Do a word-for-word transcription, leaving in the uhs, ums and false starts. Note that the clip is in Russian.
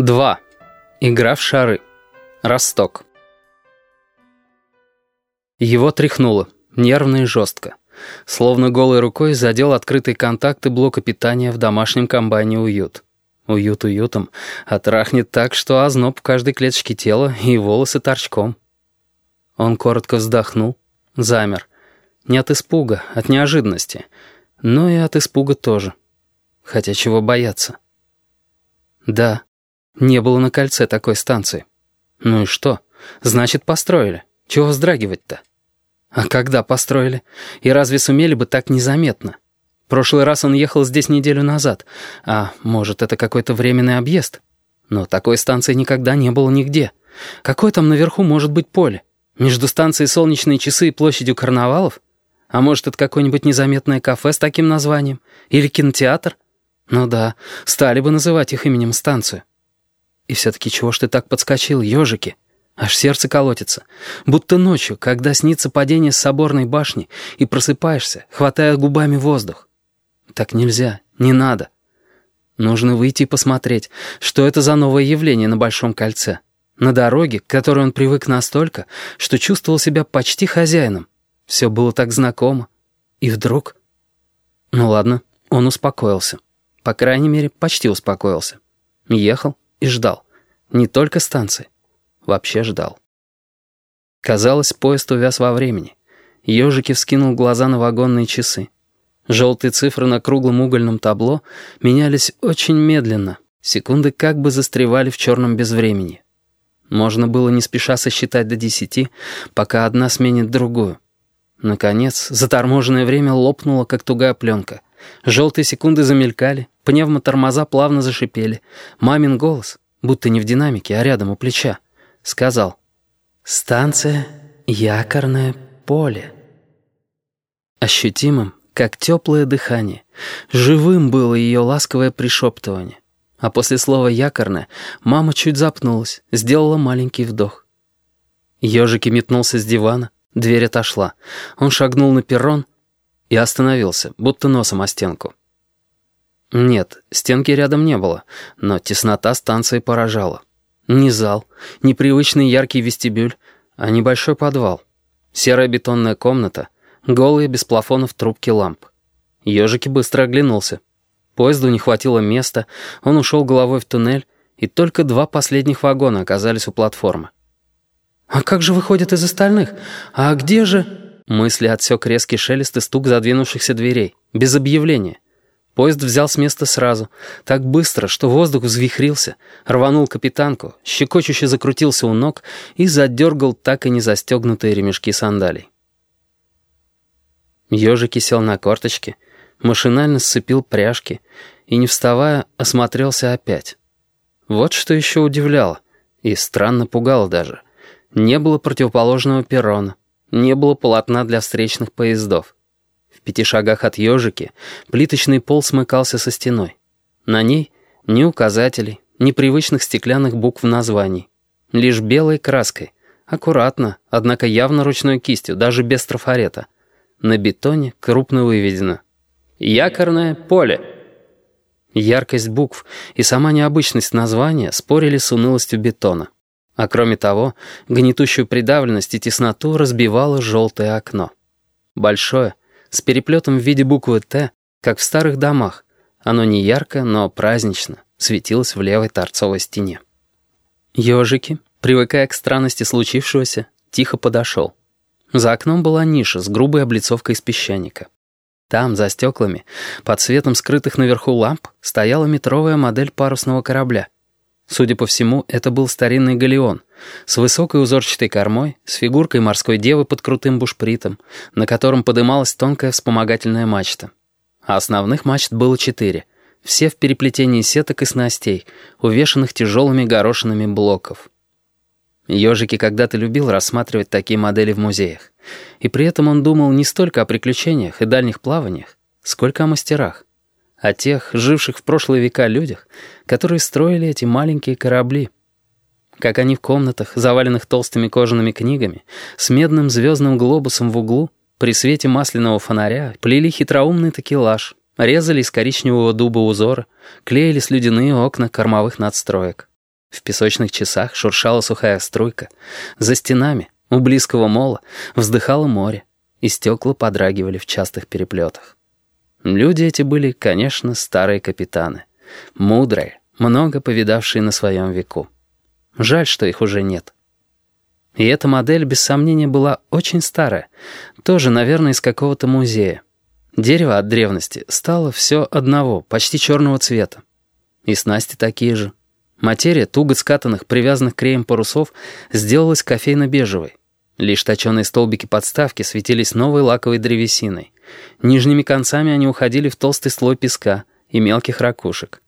два. Игра в шары. Росток. Его тряхнуло, нервно и жестко. Словно голой рукой задел открытые контакты блока питания в домашнем комбайне «Уют». Уют уютом, а трахнет так, что озноб в каждой клеточке тела и волосы торчком. Он коротко вздохнул, замер. Не от испуга, от неожиданности, но и от испуга тоже. Хотя чего бояться? Да, не было на кольце такой станции. Ну и что? Значит, построили. Чего вздрагивать-то? А когда построили? И разве сумели бы так незаметно? В прошлый раз он ехал здесь неделю назад. А может, это какой-то временный объезд? Но такой станции никогда не было нигде. Какое там наверху может быть поле? Между станцией «Солнечные часы» и площадью карнавалов? А может, это какое-нибудь незаметное кафе с таким названием? Или кинотеатр? Ну да, стали бы называть их именем станцию. И все-таки чего ж ты так подскочил, ежики? Аж сердце колотится. Будто ночью, когда снится падение с соборной башни, и просыпаешься, хватая губами воздух. Так нельзя, не надо. Нужно выйти и посмотреть, что это за новое явление на Большом кольце. На дороге, к которой он привык настолько, что чувствовал себя почти хозяином. Все было так знакомо. И вдруг... Ну ладно, он успокоился. По крайней мере, почти успокоился. Ехал и ждал. Не только станции. Вообще ждал. Казалось, поезд увяз во времени. Ежики вскинул глаза на вагонные часы. Желтые цифры на круглом угольном табло менялись очень медленно. Секунды как бы застревали в черном безвремени. Можно было не спеша сосчитать до десяти, пока одна сменит другую. Наконец, заторможенное время лопнуло, как тугая пленка. Желтые секунды замелькали, пневмотормоза плавно зашипели. Мамин голос, будто не в динамике, а рядом у плеча, сказал: «Станция «Якорное поле». Ощутимым, как теплое дыхание, живым было ее ласковое пришептывание. А после слова «якорное» мама чуть запнулась, сделала маленький вдох. Ежики метнулся с дивана, дверь отошла. Он шагнул на перрон и остановился, будто носом о стенку. Нет, стенки рядом не было, но теснота станции поражала. Не зал, не привычный яркий вестибюль, а небольшой подвал. Серая бетонная комната, голые без плафонов трубки ламп. Ежики быстро оглянулся. Поезду не хватило места, он ушел головой в туннель, и только два последних вагона оказались у платформы. «А как же выходят из остальных? А где же...» Мысли отсек резкий шелест и стук задвинувшихся дверей. Без объявления. Поезд взял с места сразу. Так быстро, что воздух взвихрился, рванул капитанку, щекочуще закрутился у ног и задергал так и не застегнутые ремешки сандалий. Ежики сел на корточки, машинально сцепил пряжки и, не вставая, осмотрелся опять. Вот что еще удивляло и странно пугало даже. Не было противоположного перрона, не было полотна для встречных поездов. В пяти шагах от ежики плиточный пол смыкался со стеной. На ней ни указателей, ни привычных стеклянных букв названий. Лишь белой краской, аккуратно, однако явно ручной кистью, даже без трафарета. На бетоне крупно выведено: «Якорное поле». Яркость букв и сама необычность названия спорили с унылостью бетона. А кроме того, гнетущую придавленность и тесноту разбивало желтое окно. Большое, с переплетом в виде буквы «Т», как в старых домах. Оно не ярко, но празднично светилось в левой торцовой стене. Ежики, привыкая к странности случившегося, тихо подошел. За окном была ниша с грубой облицовкой из песчаника. Там, за стеклами, под светом скрытых наверху ламп, стояла метровая модель парусного корабля. Судя по всему, это был старинный галеон с высокой узорчатой кормой, с фигуркой морской девы под крутым бушпритом, на котором подымалась тонкая вспомогательная мачта. А основных мачт было четыре, все в переплетении сеток и снастей, увешанных тяжелыми горошинами блоков. Ежики когда-то любил рассматривать такие модели в музеях. И при этом он думал не столько о приключениях и дальних плаваниях, сколько о мастерах. О тех, живших в прошлые века людях, которые строили эти маленькие корабли. Как они в комнатах, заваленных толстыми кожаными книгами, с медным звездным глобусом в углу, при свете масляного фонаря, плели хитроумный такелаж, резали из коричневого дуба узоры, клеили слюдяные окна кормовых надстроек. В песочных часах шуршала сухая струйка. За стенами, у близкого мола, вздыхало море, и стекла подрагивали в частых переплетах. Люди эти были, конечно, старые капитаны. Мудрые, много повидавшие на своем веку. Жаль, что их уже нет. И эта модель, без сомнения, была очень старая. Тоже, наверное, из какого-то музея. Дерево от древности стало все одного, почти черного цвета. И снасти такие же. Материя туго скатанных, привязанных клеем парусов сделалась кофейно-бежевой. Лишь точеные столбики подставки светились новой лаковой древесиной. Нижними концами они уходили в толстый слой песка и мелких ракушек.